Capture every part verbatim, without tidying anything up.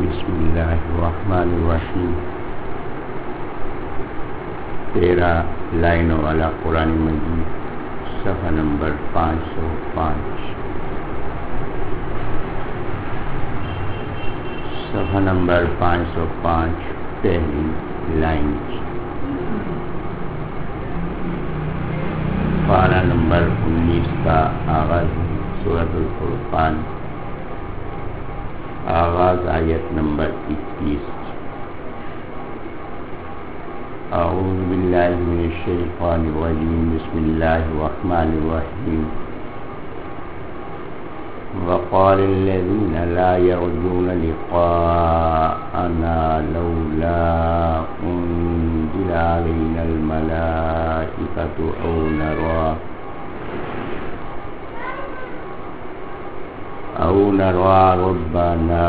بسم اللہ الرحمن الرحیم. تیرہ لائنوں والا قرآن مجید، صفحہ نمبر پانچ سو پانچ. صفحہ نمبر پانچ سو پانچ، پہلی لائن. پارہ نمبر انیس کا آغاز ہے. سورۃ الفرقان، آغاز آیت نمبر اکیس. اعوذ باللہ من الشیطان الرجیم. بسم اللہ الرحمن الرحیم. وقال الذين لا يرجون لقاءنا لولا أنزل علينا الملائكة أو نرى أو نرى ربنا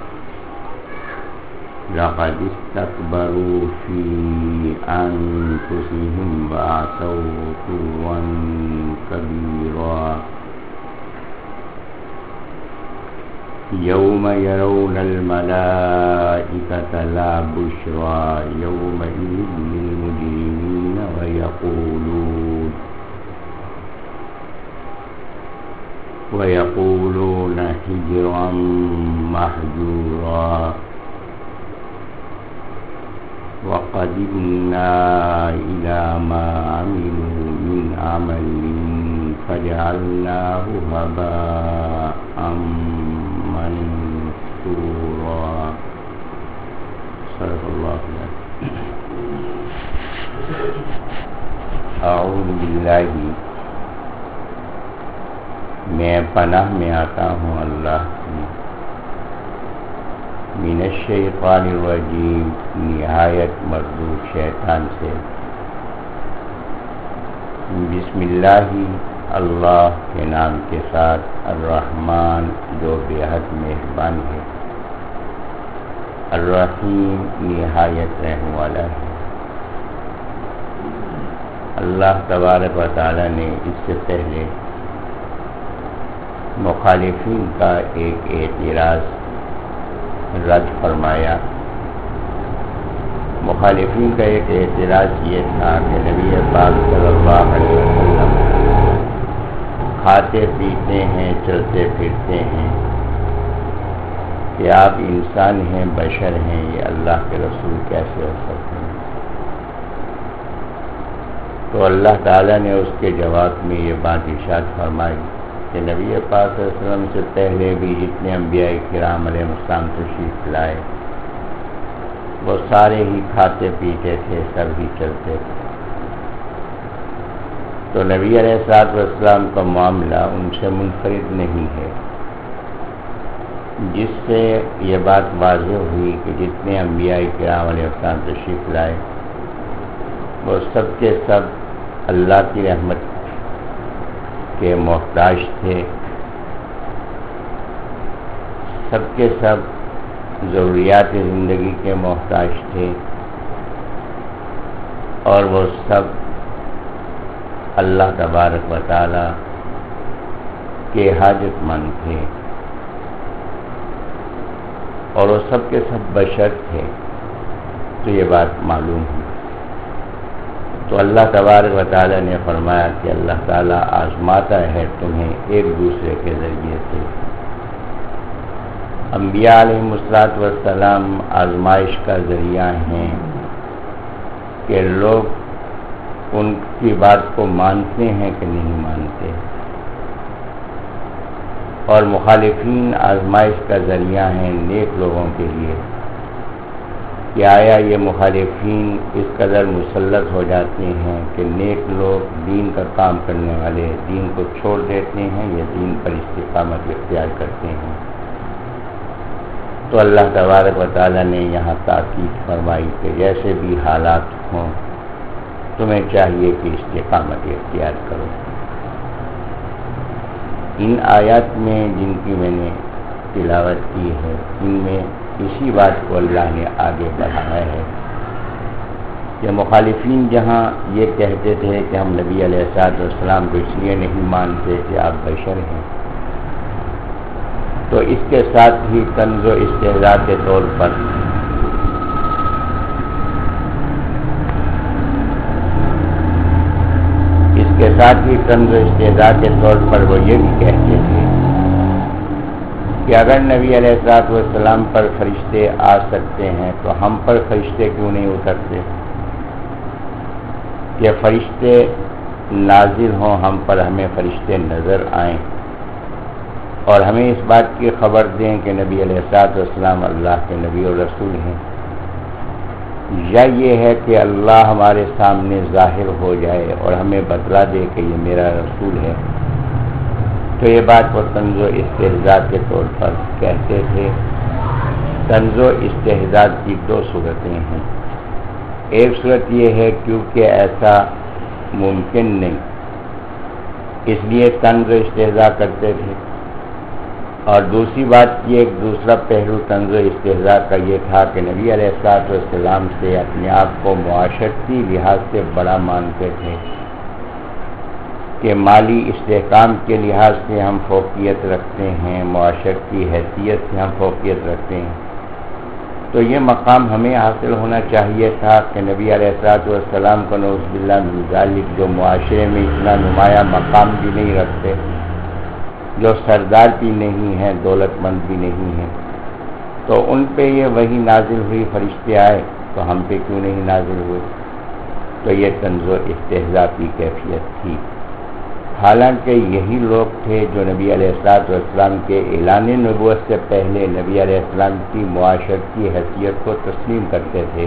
لقد استكبروا في أنفسهم وعتوا عتوا كبيرا. يوم يرون الملائكة لا بشرى يومئذ للمجرمين ويقولون ويقولون حجرا محجورا. وقدمنا إلى ما عملوا من عمل فجعلناه هباء منثورا. صدق اللہ العظیم. اعوذ باللہ، میں پناہ میں آتا ہوں اللہ کی، من الشیطان الرجیم، نہایت مردود شیطان سے. بسم اللہ، اللہ کے نام کے ساتھ، الرحمن جو بے حد مہربان ہے، الرحیم نہایت رحم والا ہے. اللہ تبارک و تعالی نے اس سے پہلے مخالفین کا ایک اعتراض رد فرمایا. مخالفین کا ایک اعتراض یہ تھا کہ نبی پاک صلی اللہ علیہ وسلم کھاتے پیتے ہیں، چلتے پھرتے ہیں، کہ آپ انسان ہیں، بشر ہیں، یہ اللہ کے رسول کیسے ہو سکتے ہیں؟ تو اللہ تعالیٰ نے اس کے جواب میں یہ بات ارشاد فرمائی کہ نبی پاک صلی اللہ علیہ وسلم سے پہلے بھی جتنے انبیاء کرام علیہ السلام تشریف لائے، وہ سارے ہی کھاتے پیتے تھے، سب ہی چلتے تھے. تو نبی علیہ الصلوۃ والسلام کا معاملہ ان سے منفرد نہیں ہے، جس سے یہ بات واضح ہوئی کہ جتنے انبیاء کرام علیہ السلام تشریف لائے وہ سب کے سب اللہ کی رحمت کے محتاج تھے، سب کے سب ضروریات زندگی کے محتاج تھے، اور وہ سب اللہ تبارک و تعالی کے حاجت مند تھے، اور وہ سب کے سب بشر تھے. تو یہ بات معلوم ہے. تو اللہ تبارک و تعالی نے فرمایا کہ اللہ تعالیٰ آزماتا ہے تمہیں ایک دوسرے کے ذریعے سے. انبیاء علیہ الصلوۃ والسلام آزمائش کا ذریعہ ہیں کہ لوگ ان کی بات کو مانتے ہیں کہ نہیں مانتے، اور مخالفین آزمائش کا ذریعہ ہیں نیک لوگوں کے لیے کہ آیا یہ مخالفین اس قدر مسلط ہو جاتے ہیں کہ نیک لوگ دین کا کام کرنے والے دین کو چھوڑ دیتے ہیں یا دین پر استقامت اختیار کرتے ہیں. تو اللہ تبارک و تعالیٰ نے یہاں تاکید فرمائی کہ جیسے بھی حالات ہوں تمہیں چاہیے کہ استقامت اختیار کرو. ان آیات میں جن کی میں نے تلاوت کی ہے، ان میں اسی بات کو اللہ نے آگے بڑھایا ہے کہ مخالفین جہاں یہ کہتے تھے کہ ہم نبی علیہ الصلوۃ والسلام کو اس لیے نہیں مانتے کہ آپ بشر ہیں، تو اس کے ساتھ ہی طنز و استہزاء کے طور پر اس کے ساتھ ہی طنز و استہزاء کے طور پر وہ یہ بھی کہتے تھے کہ اگر نبی علیہ الصلوۃ والسلام پر فرشتے آ سکتے ہیں تو ہم پر فرشتے کیوں نہیں اترتے، کہ فرشتے نازل ہوں ہم پر، ہمیں فرشتے نظر آئیں اور ہمیں اس بات کی خبر دیں کہ نبی علیہ الصلوۃ والسلام اللہ کے نبی اور رسول ہیں، یا یہ ہے کہ اللہ ہمارے سامنے ظاہر ہو جائے اور ہمیں بتلا دے کہ یہ میرا رسول ہے، تو یہ بات وہ طنز و استہزاء کے طور پر کہتے تھے۔ طنز و استہزاء کی دو صورتیں ہیں، ایک صورت یہ ہے کیونکہ ایسا ممکن نہیں اس لیے طنز و استہزاء کرتے تھے، اور دوسری بات یہ ایک دوسرا پہلو طنز و استہزاء کا یہ تھا کہ نبی علیہ الصلوۃ والسلام سے اپنے آپ کو معاشرتی لحاظ سے بڑا مانتے تھے کہ مالی استحکام کے لحاظ سے ہم فوقیت رکھتے ہیں، معاشرتی حیثیت سے ہم فوقیت رکھتے ہیں، تو یہ مقام ہمیں حاصل ہونا چاہیے تھا کہ نبی علیہ الصلوۃ والسلام کو نعوذ باللہ من ذالک جو معاشرے میں اتنا نمایاں مقام بھی نہیں رکھتے، جو سردار بھی نہیں ہیں، دولت مند بھی نہیں ہیں، تو ان پہ یہ وحی نازل ہوئی، فرشتے آئے تو ہم پہ کیوں نہیں نازل ہوئے، تو یہ طنز و استہزاء کی کیفیت تھی۔ حالانکہ یہی لوگ تھے جو نبی علیہ الصلوۃ والسلام کے اعلان نبوت سے پہلے نبی علیہ السلام کی معاشرتی حیثیت کو تسلیم کرتے تھے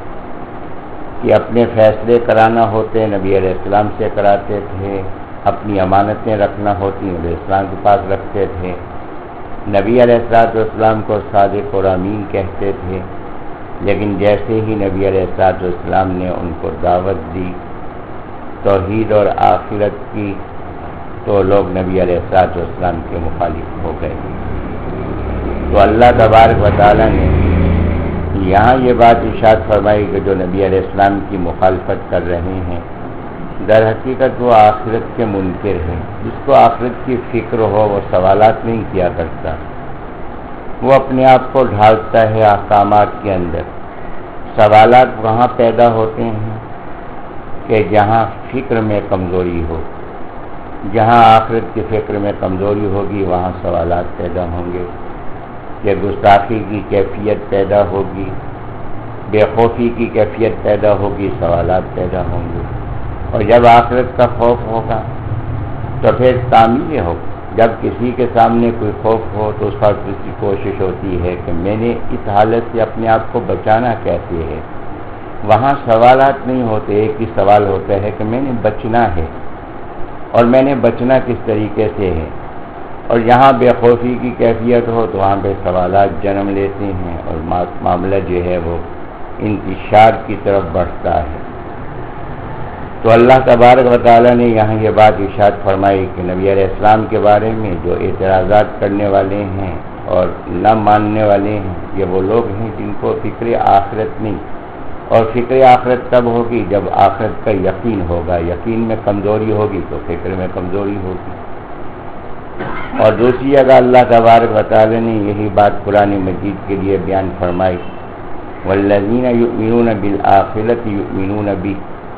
کہ اپنے فیصلے کرانا ہوتے نبی علیہ السلام سے کراتے تھے، اپنی امانتیں رکھنا ہوتی نبی علیہ السلام کے پاس رکھتے تھے، نبی علیہ الصلوۃ والسلام کو صادق اور امین کہتے تھے، لیکن جیسے ہی نبی علیہ الصلوۃ والسلام نے ان کو دعوت دی توحید اور آخرت کی تو لوگ نبی علیہ الصلوۃ والسلام کے مخالف ہو گئے۔ تو اللہ تبارک و تعالیٰ نے یہاں یہ بات ارشاد فرمائی کہ جو نبی علیہ السلام کی مخالفت کر رہے ہیں در حقیقت وہ آخرت کے منکر ہیں، جس کو آخرت کی فکر ہو وہ سوالات نہیں کیا کرتا، وہ اپنے آپ کو ڈھالتا ہے احکامات کے اندر۔ سوالات وہاں پیدا ہوتے ہیں کہ جہاں فکر میں کمزوری ہو، جہاں آخرت کی فکر میں کمزوری ہوگی وہاں سوالات پیدا ہوں گے، کہ گستاخی کی کیفیت پیدا ہوگی، بے خوفی کی کیفیت پیدا ہوگی، سوالات پیدا ہوں گے، اور جب آخرت کا خوف ہوگا تو پھر تعمیل ہوگا۔ جب کسی کے سامنے کوئی خوف ہو تو اس وقت اس کی کوشش ہوتی ہے کہ میں نے اس حالت سے اپنے آپ کو بچانا کیسے ہے، وہاں سوالات نہیں ہوتے، ایک ہی سوال ہوتا ہے کہ میں نے بچنا ہے اور میں نے بچنا کس طریقے سے ہے، اور یہاں بے خوفی کی کیفیت ہو تو وہاں پہ سوالات جنم لیتے ہیں اور معاملہ جو ہے وہ انتشار کی طرف بڑھتا ہے۔ تو اللہ تبارک و تعالیٰ نے یہاں یہ بات ارشاد فرمائی کہ نبی علیہ السلام کے بارے میں جو اعتراضات کرنے والے ہیں اور نہ ماننے والے ہیں یہ وہ لوگ ہیں جن کو فکر آخرت نہیں، اور فکر آخرت تب ہوگی جب آخرت کا یقین ہوگا، یقین میں کمزوری ہوگی تو فکر میں کمزوری ہوگی۔ اور دوسری جگہ اللہ تبارک و تعالیٰ نے یہی بات قرآن مجید کے لیے بیان فرمائی، والذین یؤمنون بالآخرۃ یؤمنون بہ،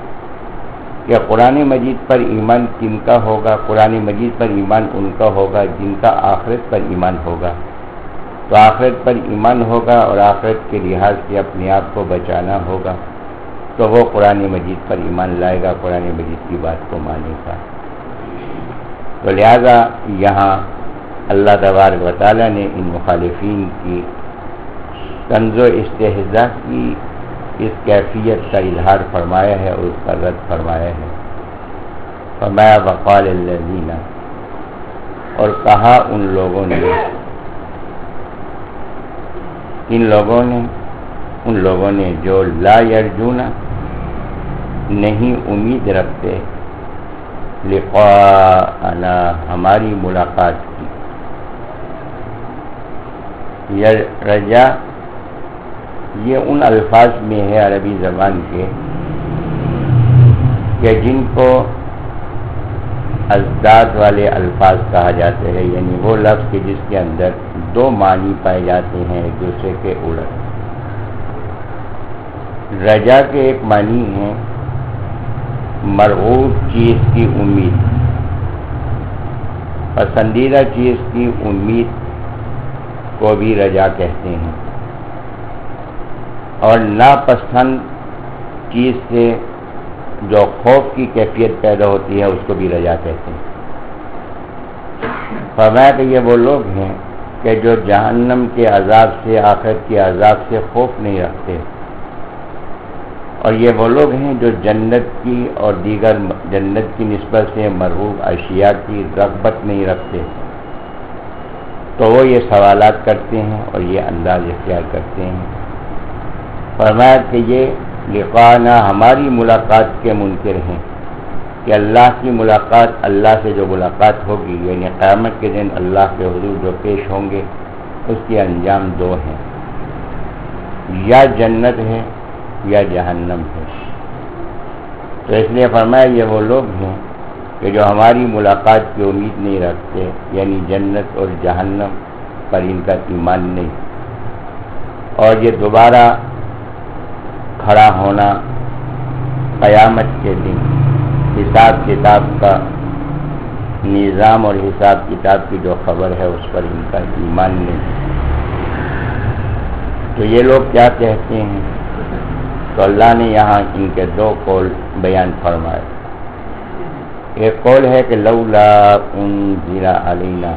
کہ قرآن مجید پر ایمان کن کا ہوگا؟ قرآن مجید پر ایمان ان کا ہوگا جن کا آخرت پر ایمان ہوگا۔ تو آخرت پر ایمان ہوگا اور آخرت کے لحاظ سے اپنے آپ کو بچانا ہوگا تو وہ قرآن مجید پر ایمان لائے گا، قرآن مجید کی بات کو مانے گا۔ تو لہذا یہاں اللہ تبارک و تعالیٰ نے ان مخالفین کی طنز و استہزاء کی اس کیفیت کا اظہار فرمایا ہے اور اس کا رد فرمایا ہے۔ فرمایا وقال الذین، اور کہا ان لوگوں نے، ان لوگوں نے ان لوگوں نے جو لا یرجون نہیں امید رکھتے لقاءنا ہماری ملاقات کی۔ یہ رجا یہ ان الفاظ میں ہے عربی زبان کے کہ جن کو ازداد والے الفاظ کہا جاتے ہیں، یعنی وہ لفظ کہ جس کے اندر دو معنی پائے جاتے ہیں ایک دوسرے کے الٹ۔ رجا کے ایک معنی ہے مرغوب چیز کی امید، پسندیدہ چیز کی امید کو بھی رجا کہتے ہیں، اور ناپسند چیز سے جو خوف کی کیفیت پیدا ہوتی ہے اس کو بھی رجا کہتے ہیں۔ فرمایا کہ یہ وہ لوگ ہیں کہ جو جہنم کے عذاب سے، آخرت کے عذاب سے خوف نہیں رکھتے، اور یہ وہ لوگ ہیں جو جنت کی اور دیگر جنت کی نسبت سے مرغوب اشیاء کی رغبت نہیں رکھتے، تو وہ یہ سوالات کرتے ہیں اور یہ انداز اختیار کرتے ہیں۔ فرمایا کہ یہ لقانا ہماری ملاقات کے منکر ہیں، کہ اللہ کی ملاقات، اللہ سے جو ملاقات ہوگی یعنی قیامت کے دن اللہ کے حضور جو پیش ہوں گے، اس کے انجام دو ہیں، یا جنت ہے یا جہنم ہے۔ تو اس لیے فرمایا یہ وہ لوگ ہیں کہ جو ہماری ملاقات کی امید نہیں رکھتے، یعنی جنت اور جہنم پر ان کا ایمان نہیں، اور یہ دوبارہ کھڑا ہونا قیامت کے دن، حساب کتاب کا نظام اور حساب کتاب کی جو خبر ہے اس پر ان کا ایمان نہیں۔ تو یہ لوگ کیا کہتے ہیں؟ تو اللہ نے یہاں ان کے دو قول بیان فرمائے۔ ایک قول ہے کہ لولا انزل علینا،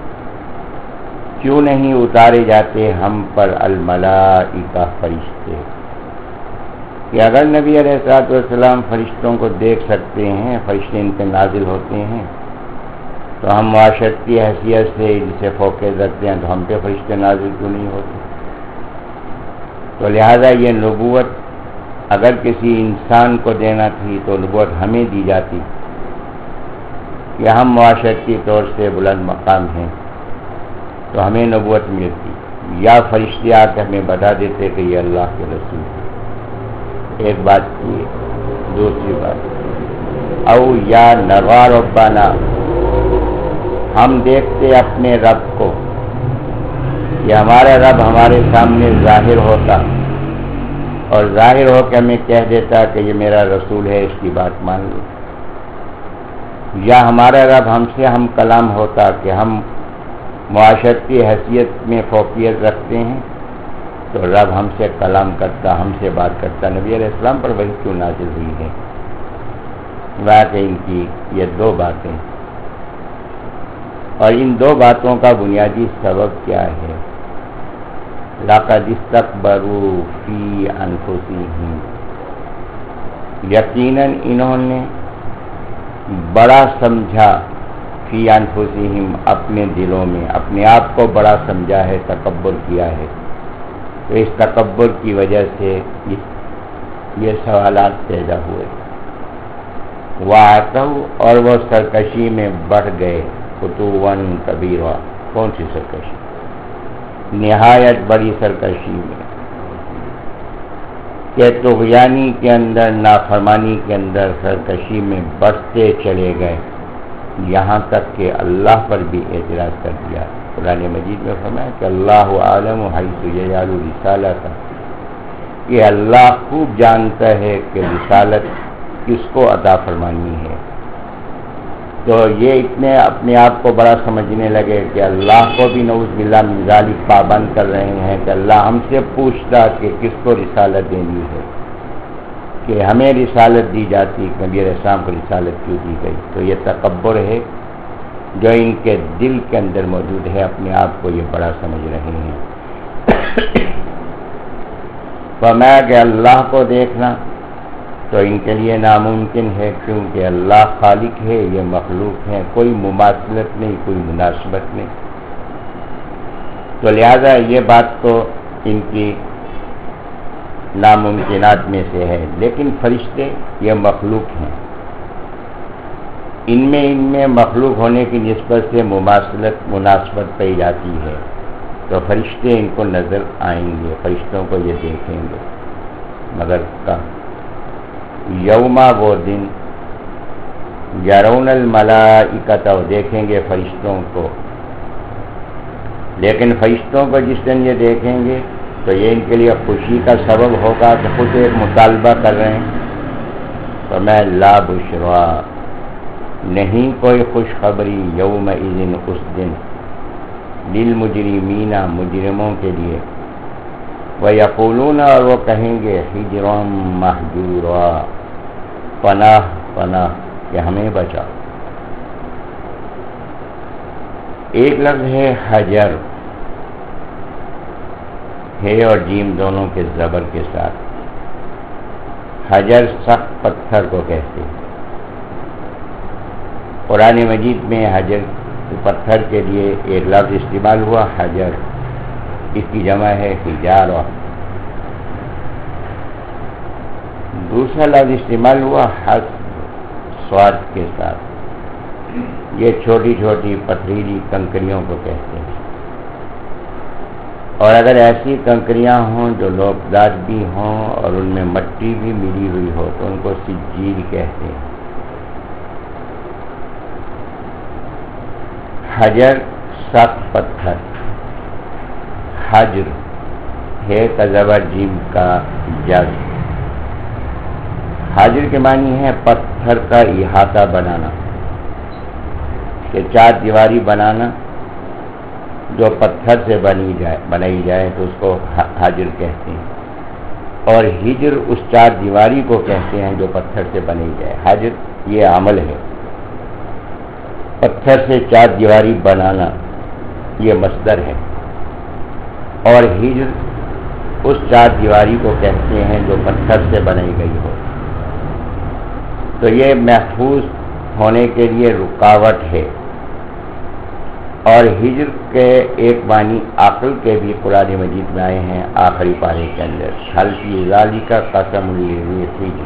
کیوں نہیں اتارے جاتے ہم پر الملائکہ فرشتے، کہ اگر نبی علیہ الصلوۃ والسلام فرشتوں کو دیکھ سکتے ہیں، فرشتے ان پہ نازل ہوتے ہیں، تو ہم معاشرت کی حیثیت سے ان سے فوقیت رکھتے ہیں، تو ہم پہ فرشتے نازل کیوں نہیں ہوتے؟ تو لہذا یہ نبوت اگر کسی انسان کو دینا تھی تو نبوت ہمیں دی جاتی، کہ ہم معاشرتی طور سے بلند مقام ہیں تو ہمیں نبوت ملتی، یا فرشتے آ کے ہمیں بتا دیتے کہ یہ اللہ کے رسول ہیں۔ ایک بات کی، دوسری بات او یا نرا ربنا، ہم دیکھتے اپنے رب کو، کہ ہمارا رب ہمارے سامنے ظاہر ہوتا اور ظاہر ہو کے ہمیں کہہ دیتا کہ یہ میرا رسول ہے، اس کی بات مان لو، یا ہمارا رب ہم سے ہم کلام ہوتا کہ ہم معاشرتی حیثیت میں فوقیت رکھتے ہیں، تو رب ہم سے کلام کرتا، ہم سے بات کرتا۔ نبی علیہ السلام پر وحی کیوں نازل ہوئی ہے؟ بات ہے ان کی یہ دو باتیں، اور ان دو باتوں کا بنیادی سبب کیا ہے؟ لَقَدِ اسْتَكْبَرُوا فِي أَنفُسِهِمْ، یقیناً انہوں نے بڑا سمجھا فی انفسہم، اپنے دلوں میں اپنے آپ کو بڑا سمجھا ہے، تکبر کیا ہے، تو اس تکبر کی وجہ سے یہ سوالات پیدا ہوئے۔ وَعَتَوْا، اور وہ سرکشی میں بڑھ گئے، عُتُوًّا کبیرا، کون سی سرکشی؟ نہایت بڑی سرکشی میں، کہ طغیانی کے اندر، نافرمانی کے اندر سرکشی میں بڑھتے چلے گئے، یہاں تک کہ اللہ پر بھی اعتراض کر دیا۔ قرآن مجید میں فرمایا کہ اللہ عالم حیث یجعل رسالتہ، کہ اللہ خوب جانتا ہے کہ رسالت کس کو عطا فرمانی ہے۔ تو یہ اتنے اپنے آپ کو بڑا سمجھنے لگے کہ اللہ کو بھی نعوذ باللہ من ذالک پابند کر رہے ہیں، کہ اللہ ہم سے پوچھتا کہ کس کو رسالت دینی ہے، کہ ہمیں رسالت دی جاتی، نبی علیہ السلام کو رسالت کیوں دی گئی؟ تو یہ تکبر ہے جو ان کے دل کے اندر موجود ہے، اپنے آپ کو یہ بڑا سمجھ رہے ہیں۔ فرمایا کہ اللہ کو دیکھنا تو ان کے لیے ناممکن ہے، کیونکہ اللہ خالق ہے، یہ مخلوق ہے، کوئی مماثلت نہیں، کوئی مناسبت نہیں۔ تو لہذا یہ بات تو ان کی ناممکنات میں سے ہے۔ لیکن فرشتے یہ مخلوق ہیں، ان میں ان میں مخلوق ہونے کی نسبت سے مماثلت، مناسبت پائی جاتی ہے، تو فرشتے ان کو نظر آئیں گے، فرشتوں کو یہ دیکھیں گے، مگر کب؟ یوما، وہ دن، یرون الملائکۃ، دیکھیں گے فرشتوں کو، لیکن فرشتوں کو جس دن یہ دیکھیں گے تو یہ ان کے لیے خوشی کا سبب ہوگا کہ خود ایک مطالبہ کر رہے ہیں، تو میں لا بشرا، نہیں کوئی خوشخبری یومئذ، اس دن، للمجرمین، مجرموں کے لیے، وَيَقُولُونَ، اور وہ کہیں گے حجرا محجورا، پناہ پناہ کہ ہمیں بچا۔ ایک لفظ ہے حجر، ہے اور جیم دونوں کے زبر کے ساتھ۔ حجر سخت پتھر کو کہتے ہیں۔ قرآن مجید میں حجر پتھر کے لیے ایک لفظ استعمال ہوا حجر، اس کی جمع ہے حجارہ۔ دوسرا لفظ استعمال ہوا حسب، سواد کے ساتھ، یہ چھوٹی چھوٹی پتھریلی کنکریوں کو کہتے ہیں، اور اگر ایسی کنکریاں ہوں جو لوکدار بھی ہوں اور ان میں مٹی بھی ملی ہوئی ہو تو ان کو سجیل کہتے ہیں۔ حجر سخت پتھر، حجر ہے کا زبر جیم کا جز۔ حجر کے معنی ہے پتھر کا احاطہ بنانا، کہ چار دیواری بنانا جو پتھر سے بنی جائے بنائی جائے تو اس کو حجر کہتے ہیں، اور ہجر اس چار دیواری کو کہتے ہیں جو پتھر سے بنائی جائے۔ حجر یہ عمل ہے، پتھر سے چار دیواری بنانا یہ مصدر ہے، اور ہجر اس چار دیواری کو کہتے ہیں جو پتھر سے بنائی گئی ہو۔ تو یہ محفوظ ہونے کے لیے رکاوٹ ہے، اور ہجر کے ایک معنی عقل کے بھی قرآن مجید میں آئے ہیں آخری پارے کے اندر، حل فی ذالک قسم لذی حجر۔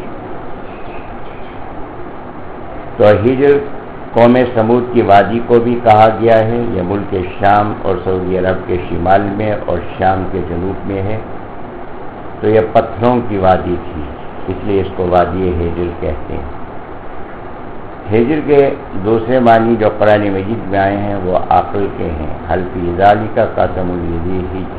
تو ہجر قوم سمود کی وادی کو بھی کہا گیا ہے، یہ ملک شام اور سعودی عرب کے شمال میں اور شام کے جنوب میں ہے، تو یہ پتھروں کی وادی تھی، اس لیے اس کو وادی ہجر کہتے ہیں۔ ہجر کے دوسرے معنی جو قرآن مجید میں آئے ہیں وہ عقل کے ہیں، حل فی ذالک قسم لذی حجر۔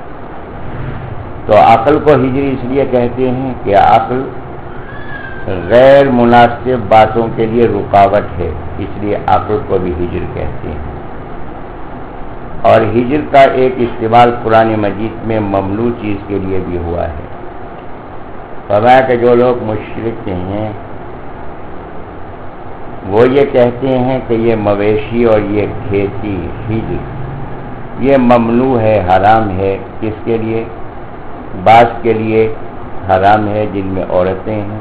تو عقل کو ہجر اس لیے کہتے ہیں کہ عقل غیر مناسب باتوں کے لیے رکاوٹ ہے، اس لیے عقل کو بھی ہجر کہتے ہیں۔ اور ہجر کا ایک استعمال قرآن مجید میں ممنوع چیز کے لیے بھی ہوا ہے۔ فرمایا کہ جو لوگ مشرک ہیں وہ یہ کہتے ہیں کہ یہ مویشی اور یہ کھیتی ہجر یہ ممنوع ہے، حرام ہے، کس کے لیے؟ بعض کے لیے حرام ہے جن میں عورتیں ہیں،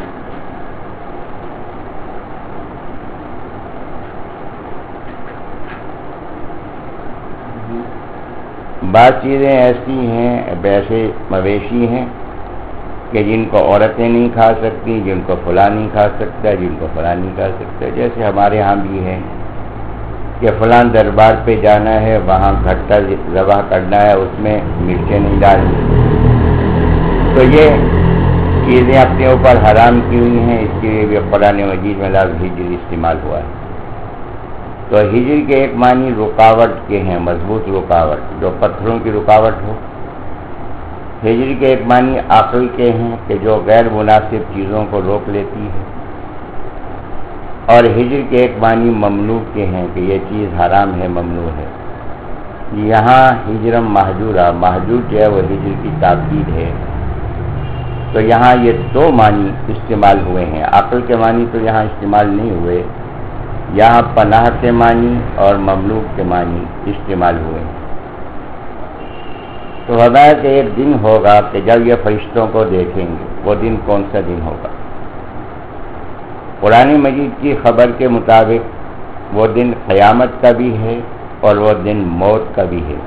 بعض چیزیں ایسی ہیں، ویسے مویشی ہیں کہ جن کو عورتیں نہیں کھا سکتی، جن کو فلاں نہیں کھا سکتا، جن کو فلاں نہیں کھا سکتا۔ جیسے ہمارے ہاں بھی ہے کہ فلاں دربار پہ جانا ہے، وہاں گھٹا ذبح کرنا ہے، اس میں مرچیں نہیں ڈالنی، تو یہ چیزیں اپنے اوپر حرام کی ہوئی ہیں، اس کے لیے بھی قرآن مجید میں لفظ ہجر استعمال ہوا ہے۔ تو ہجر کے ایک معنی رکاوٹ کے ہیں، مضبوط رکاوٹ جو پتھروں کی رکاوٹ ہو۔ ہجر کے ایک معنی عقل کے ہیں کہ جو غیر مناسب چیزوں کو روک لیتی ہے، اور ہجر کے ایک معنی ممنوع کے ہیں کہ یہ چیز حرام ہے، ممنوع ہے۔ یہاں ہجرم محجورہ، محجور جو ہے وہ ہجر کی تاکید ہے، تو یہاں یہ دو معنی استعمال ہوئے ہیں، عقل کے معنی تو یہاں استعمال نہیں ہوئے، یہاں پناہ کے معنی اور ممنوع کے معنی استعمال ہوئے ہیں۔ تو فرمایا کہ ایک دن ہوگا کہ جب یہ فرشتوں کو دیکھیں گے، وہ دن کون سا دن ہوگا؟ قرآن مجید کی خبر کے مطابق وہ دن قیامت کا بھی ہے اور وہ دن موت کا بھی ہے۔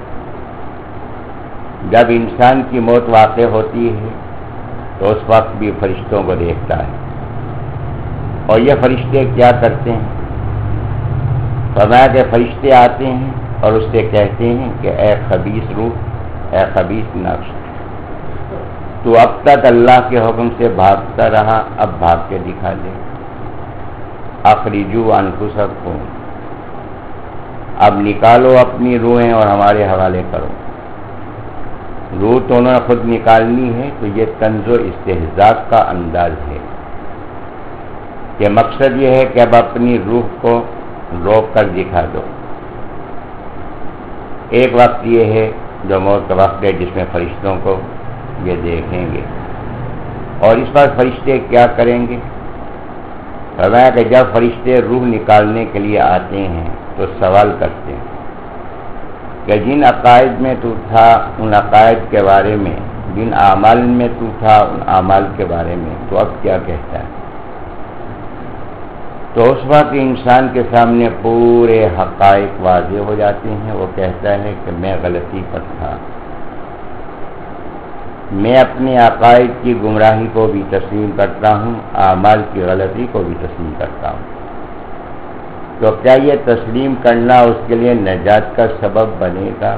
جب انسان کی موت واقع ہوتی ہے تو اس وقت بھی فرشتوں کو دیکھتا ہے، اور یہ فرشتے کیا کرتے ہیں؟ فرمایا کہ فرشتے آتے ہیں اور اس سے کہتے ہیں کہ اے خبیث روح، اے خبیث نفس، تو اب تک اللہ کے حکم سے بھاگتا رہا، اب بھاگ کے دکھا دے۔ اخرجوا انفسکم، اب نکالو اپنی روحیں اور ہمارے حوالے کرو۔ روح تو انہوں نے خود نکالنی ہے، تو یہ طنز و استہزاء کا انداز ہے کہ مقصد یہ ہے کہ اب اپنی روح کو روک کر دکھا دو۔ ایک وقت یہ ہے جو موت کا وقت ہے جس میں فرشتوں کو یہ دیکھیں گے، اور اس پر فرشتے کیا کریں گے؟ فرمایا کہ جب فرشتے روح نکالنے کے لیے آتے ہیں تو سوال کرتے ہیں کہ جن عقائد میں تو تھا ان عقائد کے بارے میں، جن اعمال میں تو تھا ان اعمال کے بارے میں تو اب کیا کہتا ہے؟ تو اس وقت انسان کے سامنے پورے حقائق واضح ہو جاتے ہیں۔ وہ کہتا ہے کہ میں غلطی پر تھا، میں اپنے عقائد کی گمراہی کو بھی تسلیم کرتا ہوں، اعمال کی غلطی کو بھی تسلیم کرتا ہوں۔ تو کیا یہ تسلیم کرنا اس کے لیے نجات کا سبب بنے گا؟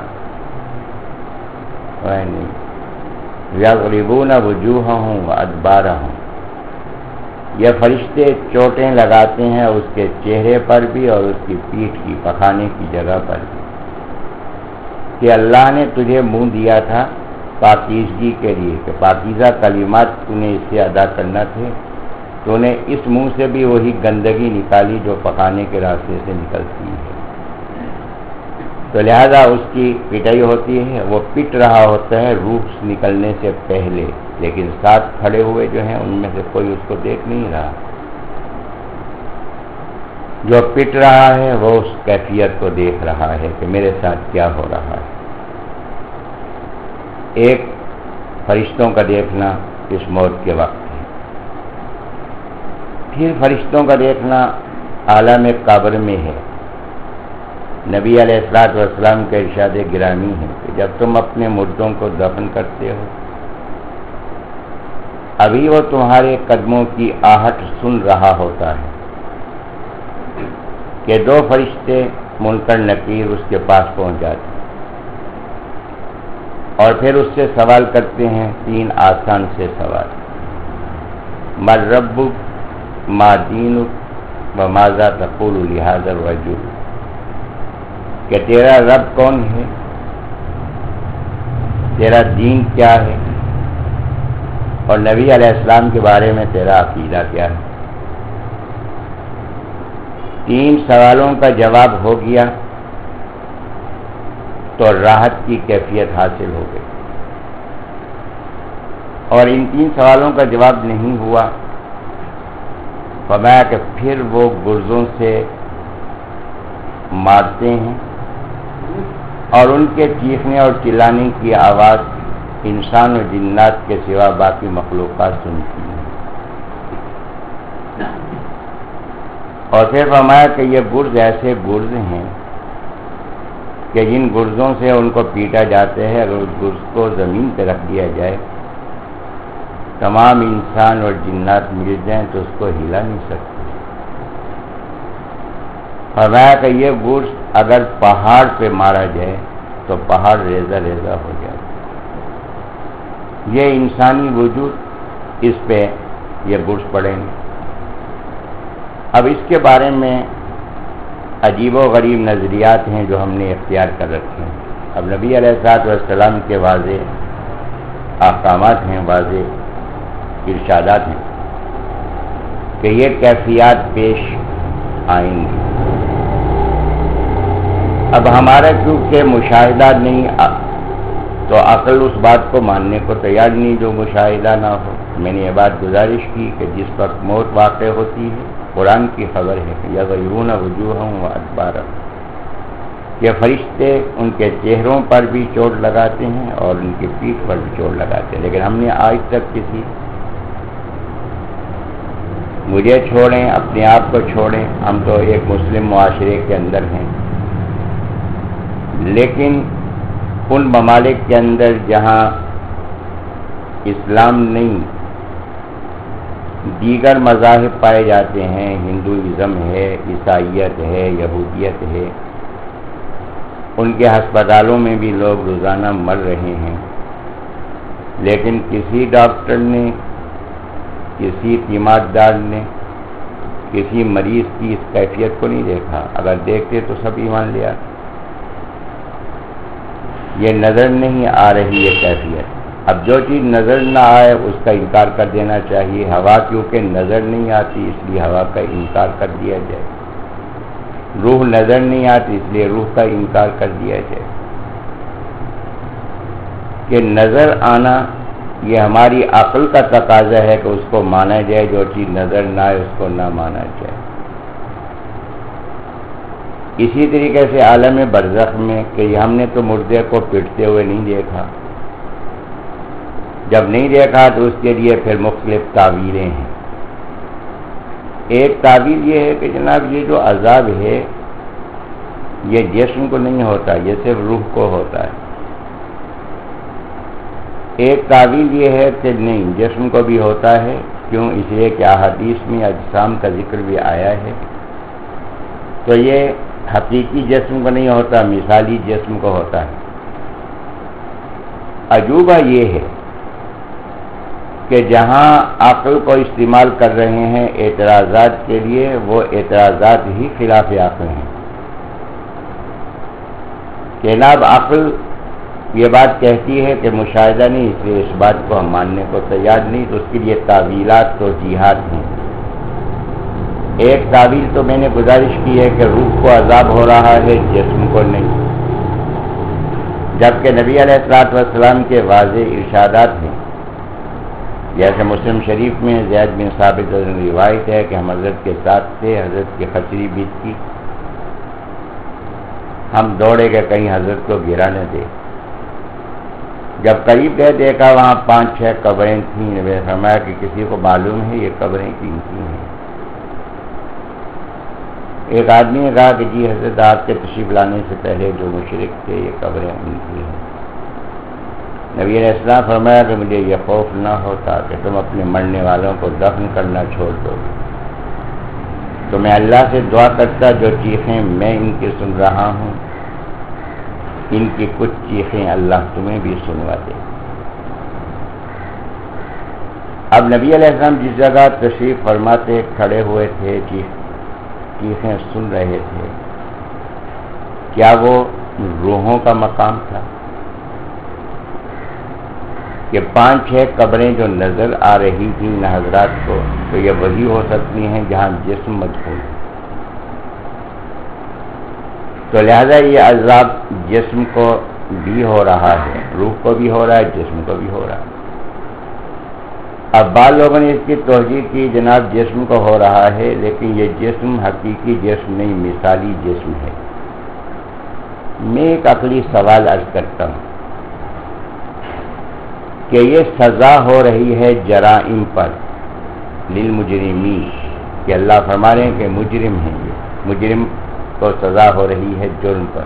نہیں۔ یضربون وجوہہم وادبارہم، یہ فرشتے چوٹیں لگاتے ہیں اس کے چہرے پر بھی اور اس کی پیٹھ کی، پخانے کی جگہ پر بھی، کہ اللہ نے تجھے منہ دیا تھا پاکیزگی کے لیے، کہ پاکیزہ کلمات تُونے اس سے ادا کرنا تھے، تو نے اس منہ سے بھی وہی گندگی نکالی جو پکانے کے راستے سے نکلتی ہے، تو لہذا اس کی پٹائی ہوتی ہے۔ وہ پٹ رہا ہوتا ہے روح نکلنے سے پہلے، لیکن ساتھ کھڑے ہوئے جو ہیں ان میں سے کوئی اس کو دیکھ نہیں رہا۔ جو پٹ رہا ہے وہ اس کیفیت کو دیکھ رہا ہے کہ میرے ساتھ کیا ہو رہا ہے۔ ایک فرشتوں کا دیکھنا اس موت کے وقت ہے، پھر فرشتوں کا دیکھنا عالم قبر میں ہے۔ نبی علیہ الصلوۃ والسلام کے ارشاد گرامی ہے کہ جب تم اپنے مردوں کو دفن کرتے ہو، ابھی وہ تمہارے قدموں کی آہٹ سن رہا ہوتا ہے کہ دو فرشتے منکر نکیر اس کے پاس پہنچ جاتے ہیں اور پھر اس سے سوال کرتے ہیں تین آسان سے سوال: من ربک، ما دینک، وماذا تقول لہذا الرجل، کہ تیرا رب کون ہے، تیرا دین کیا ہے، اور نبی علیہ السلام کے بارے میں تیرا عقیدہ کیا ہے۔ تین سوالوں کا جواب ہو گیا تو راحت کی کیفیت حاصل ہو گئی، اور ان تین سوالوں کا جواب نہیں ہوا، فرمایا کہ پھر وہ گرزوں سے مارتے ہیں اور ان کے چیخنے اور چلانے کی آواز انسان و جنات کے سوا باقی مخلوقات سنتی ہیں۔ اور پھر فرمایا کہ یہ گرز ایسے گرز ہیں کہ جن گرزوں سے ان کو پیٹا جاتا ہے، اگر اس گرز کو زمین پہ رکھ دیا جائے، تمام انسان اور جنات مل جائیں تو اس کو ہلا نہیں سکتے۔ فرمایا کہ یہ گرز اگر پہاڑ پہ مارا جائے تو پہاڑ ریزہ ریزہ ہو جائے۔ یہ انسانی وجود، اس پہ یہ گرز پڑیں گے۔ اب اس کے بارے میں عجیب و غریب نظریات ہیں جو ہم نے اختیار کر رکھے ہیں۔ اب نبی علیہ الصلوۃ والسلام کے واضح احکامات ہیں، واضح ارشادات ہیں کہ یہ کیفیات پیش آئیں گی۔ اب ہمارا کیونکہ مشاہدہ نہیں تو عقل اس بات کو ماننے کو تیار نہیں جو مشاہدہ نہ ہو۔ میں نے یہ بات گزارش کی کہ جس وقت موت واقع ہوتی ہے، قرآن کی خبر ہے کہ یضربون وجوہہم وادبارہم، یہ فرشتے ان کے چہروں پر بھی چوٹ لگاتے ہیں اور ان کی پیٹھ پر بھی چوٹ لگاتے ہیں، لیکن ہم نے آج تک کسی، مجھے چھوڑیں، اپنے آپ کو چھوڑیں، ہم تو ایک مسلم معاشرے کے اندر ہیں، لیکن ان ممالک کے اندر جہاں اسلام نہیں، دیگر مذاہب پائے جاتے ہیں، ہندوازم ہے، عیسائیت ہے، یہودیت ہے، ان کے ہسپتالوں میں بھی لوگ روزانہ مر رہے ہیں، لیکن کسی ڈاکٹر نے، کسی تیماردار نے کسی مریض کی اس کیفیت کو نہیں دیکھا، اگر دیکھتے تو سب ایمان لیا۔ یہ نظر نہیں آ رہی یہ کیفیت، اب جو چیز نظر نہ آئے اس کا انکار کر دینا چاہیے۔ ہوا کیونکہ نظر نہیں آتی اس لیے ہوا کا انکار کر دیا جائے، روح نظر نہیں آتی اس لیے روح کا انکار کر دیا جائے۔ کہ نظر آنا یہ ہماری عقل کا تقاضا ہے کہ اس کو مانا جائے، جو چیز نظر نہ آئے اس کو نہ مانا جائے۔ اسی طریقے سے عالم برزخ میں کہ ہم نے تو مردے کو پٹتے ہوئے نہیں دیکھا، جب نہیں دیکھا تو اس کے لیے پھر مختلف تعویلیں ہیں۔ ایک تعویل یہ ہے کہ جناب یہ جو عذاب ہے یہ جسم کو نہیں ہوتا، یہ صرف روح کو ہوتا ہے۔ ایک تعویل یہ ہے کہ نہیں، جسم کو بھی ہوتا ہے، کیوں؟ اس لیے کہ احادیث میں اجسام کا ذکر بھی آیا ہے، تو یہ حقیقی جسم کو نہیں ہوتا، مثالی جسم کو ہوتا ہے۔ عجوبہ یہ ہے کہ جہاں عقل کو استعمال کر رہے ہیں اعتراضات کے لیے، وہ اعتراضات ہی خلاف عقل ہیں۔ کہ جناب عقل یہ بات کہتی ہے کہ مشاہدہ نہیں، اس لیے اس بات کو ہم ماننے کو تیار نہیں، تو اس کے لیے تعویلات توجیہات ہیں۔ ایک تعویل تو میں نے گزارش کی ہے کہ روح کو عذاب ہو رہا ہے، جسم کو نہیں، جبکہ نبی علیہ الصلوۃ والسلام کے واضح ارشادات ہیں۔ جیسے مسلم شریف میں زید بن ثابت روایت ہے کہ ہم حضرت کے ساتھ تھے، حضرت کی خچری بیت کی، ہم دوڑے گئے کہیں حضرت کو گرا نہ دے۔ جب قریب گئے دیکھا وہاں پانچ چھ قبریں تھیں، نبی نے فرمایا کہ کسی کو معلوم ہے یہ قبریں کن کی ہیں؟ ایک آدمی نے کہا کہ جی حضرت آپ کے تشریف لانے سے پہلے جو مشرک تھے یہ قبریں ان کی ہیں۔ نبی علیہ السلام فرمایا کہ مجھے یہ خوف نہ ہوتا کہ تم اپنے مرنے والوں کو دفن کرنا چھوڑ دو، تو میں اللہ سے دعا کرتا جو چیخیں میں ان کی سن رہا ہوں، ان کی کچھ چیخیں اللہ تمہیں بھی سنوا دے۔ اب نبی علیہ السلام جس جگہ تشریف فرماتے کھڑے ہوئے تھے، چیخیں سن رہے تھے، کیا وہ روحوں کا مقام تھا؟ کہ پانچ چھ قبریں جو نظر آ رہی تھیں ان حضرات کو، تو یہ وہی ہو سکتی ہیں جہاں جسم مدفون ہے۔ تو لہذا یہ عذاب جسم کو بھی ہو رہا ہے، روح کو بھی ہو رہا ہے، جسم کو بھی ہو رہا ہے۔ اب بعض لوگوں نے اس کی توجیہ کی جناب جسم کو ہو رہا ہے، لیکن یہ جسم حقیقی جسم نہیں، مثالی جسم ہے۔ میں ایک عقلی سوال عرض کرتا ہوں کہ یہ سزا ہو رہی ہے جرائم پر، للمجرمین، کہ اللہ فرما رہے ہیں کہ مجرم ہیں، یہ مجرم کو سزا ہو رہی ہے جرم پر۔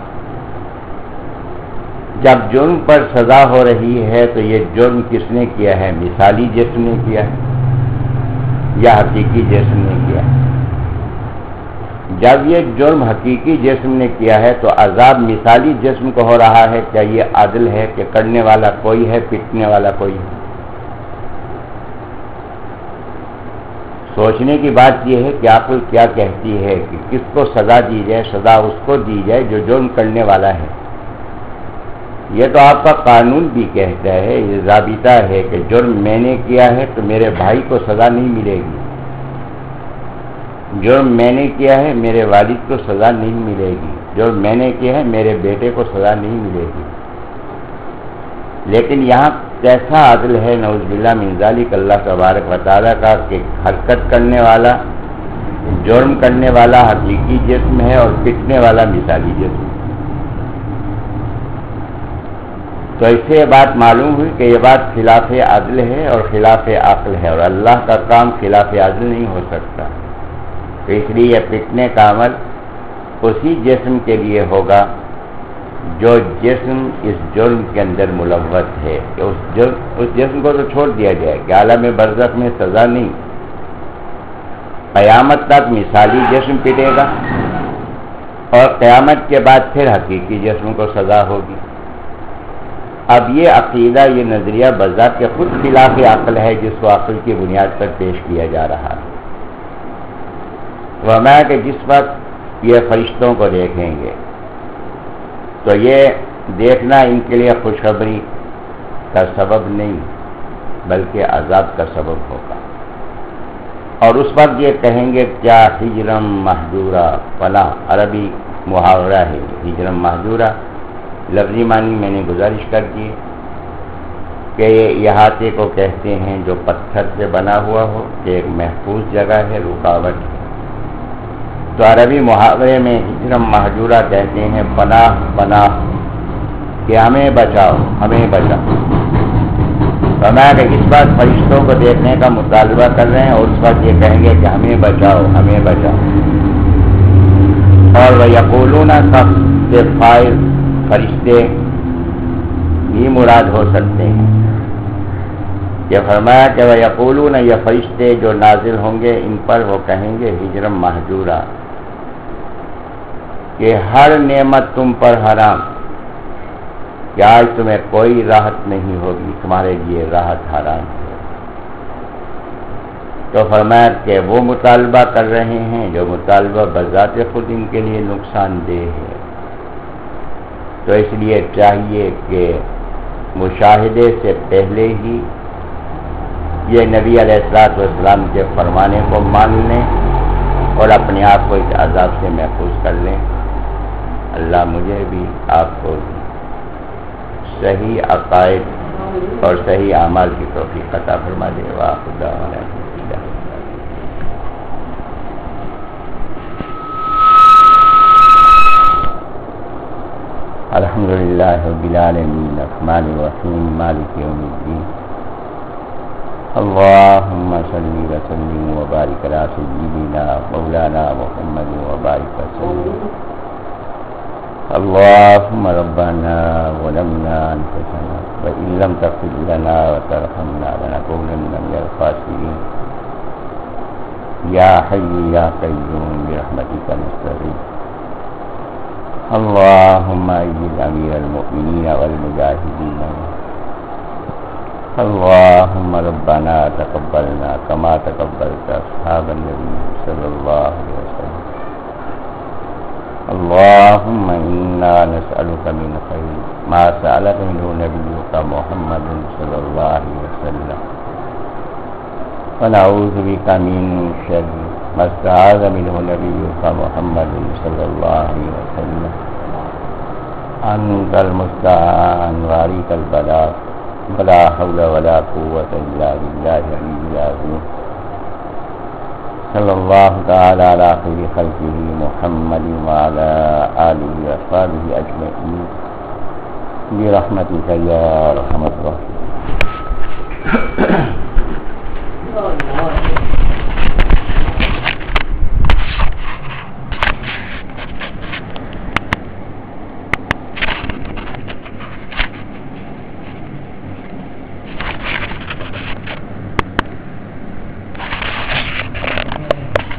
جب جرم پر سزا ہو رہی ہے تو یہ جرم کس نے کیا ہے؟ مثالی جسم نے کیا ہے یا حقیقی جسم نے کیا ہے؟ جب یہ جرم حقیقی جسم نے کیا ہے تو عذاب مثالی جسم کو ہو رہا ہے، کیا یہ عادل ہے کہ کرنے والا کوئی ہے، پٹنے والا کوئی ہے؟ سوچنے کی بات یہ ہے کہ عقل کیا کہتی ہے کہ کس کو سزا دی جائے؟ سزا اس کو دی جائے جو جرم کرنے والا ہے۔ یہ تو آپ کا قانون بھی کہتا ہے، یہ ضابطہ ہے کہ جرم میں نے کیا ہے تو میرے بھائی کو سزا نہیں ملے گی، جرم میں نے کیا ہے میرے والد کو سزا نہیں ملے گی، جرم میں نے کیا ہے میرے بیٹے کو سزا نہیں ملے گی۔ لیکن یہاں کیسا عدل ہے نعوذ باللہ من ذالک اللہ تبارک و تعالیٰ کا کہ حرکت کرنے والا، جرم کرنے والا حقیقی جسم ہے اور پٹنے والا مثالی جسم۔ تو اس سے یہ بات معلوم ہوئی کہ یہ بات خلاف عدل ہے اور خلاف عقل ہے، اور اللہ کا کام خلاف عدل نہیں ہو سکتا۔ تو اس لیے یہ پٹنے کا عمل اسی جسم کے لیے ہوگا جو جسم اس جرم کے اندر ملوث ہے، کہ اس جرم اس جسم کو تو چھوڑ دیا جائے کہ عالم برزخ میں سزا نہیں، قیامت تک مثالی جسم پٹے گا اور قیامت کے بعد پھر حقیقی جسم کو سزا ہوگی۔ اب یہ عقیدہ، یہ نظریہ بذات کے خود خلاف عقل ہے، جس کو عقل کی بنیاد پر پیش کیا جا رہا ہے۔ فرمایا کہ جس وقت یہ فرشتوں کو دیکھیں گے تو یہ دیکھنا ان کے لیے خوشخبری کا سبب نہیں بلکہ عذاب کا سبب ہوگا، اور اس وقت یہ کہیں گے کیا ہجرم محجورہ، فلاں عربی محاورہ ہے ہجرم محجورہ، لفظی معنی میں نے گزارش کر دی کہ یہ احاطے کو کہتے ہیں جو پتھر سے بنا ہوا ہو، کہ ایک محفوظ جگہ ہے، رکاوٹ ہے، تو عربی محاورے میں ہجرم محجورہ کہتے ہیں پناہ پناہ، کہ ہمیں بچاؤ ہمیں بچاؤ۔ فرمایا کہ اس وقت فرشتوں کو دیکھنے کا مطالبہ کر رہے ہیں اور اس وقت یہ کہیں گے کہ ہمیں بچاؤ ہمیں بچاؤ، اور وہ یقولون سب سے فائل فرشتے بھی مراد ہو سکتے ہیں۔ یہ فرمایا کہ وہ یقولون، یہ فرشتے جو نازل ہوں گے ان پر وہ کہیں گے ہجرم محجورہ، کہ ہر نعمت تم پر حرام، کہ آج تمہیں کوئی راحت نہیں ہوگی، تمہارے لیے راحت حرام ہے۔ تو فرمایا کہ وہ مطالبہ کر رہے ہیں جو مطالبہ بذات خود ان کے لیے نقصان دہ ہے، تو اس لیے چاہیے کہ مشاہدے سے پہلے ہی یہ نبی علیہ الصلوۃ والسلام کے فرمانے کو مان لیں اور اپنے آپ کو اس عذاب سے محفوظ کر لیں۔ اللہ مجھے بھی آپ کو صحیح عقائد اور صحیح اعمال کی توفیق عطا فرما دے۔ وآخر دعوانا الحمد للہ رب العالمین الرحمن الرحیم مالک یوم الدین اللہم صلی وسلم وبارک علی سیدنا مولانا محمد وبارک وسلم اللہم ربنا ظلمنا انفسنا وإن لم تغفر لنا وترحمنا لنكونن من الخاسرین یا حی یا قیوم برحمتک نستغیث اللہم اید امیر المؤمنین والمجاہدین اللہم ربنا تقبلنا کما تقبلت اصحاب النبی صلی اللہ علیہ وسلم اللہم انا نسألک من خیر ما سألک منہ نبیک محمد صلی اللہ علیہ وسلم ونعوذ بک من شر ما استعاذ منہ نبیک محمد صلی اللہ علیہ وسلم انت المستعان وعلیک البلاغ ولا حول ولا قوة الا باللہ العلی العظیم صلی اللہ تعالی علی خیر خلقہ محمد وعلی آلہ واصحابہ اجمعین برحمتک یا ارحم الراحمین۔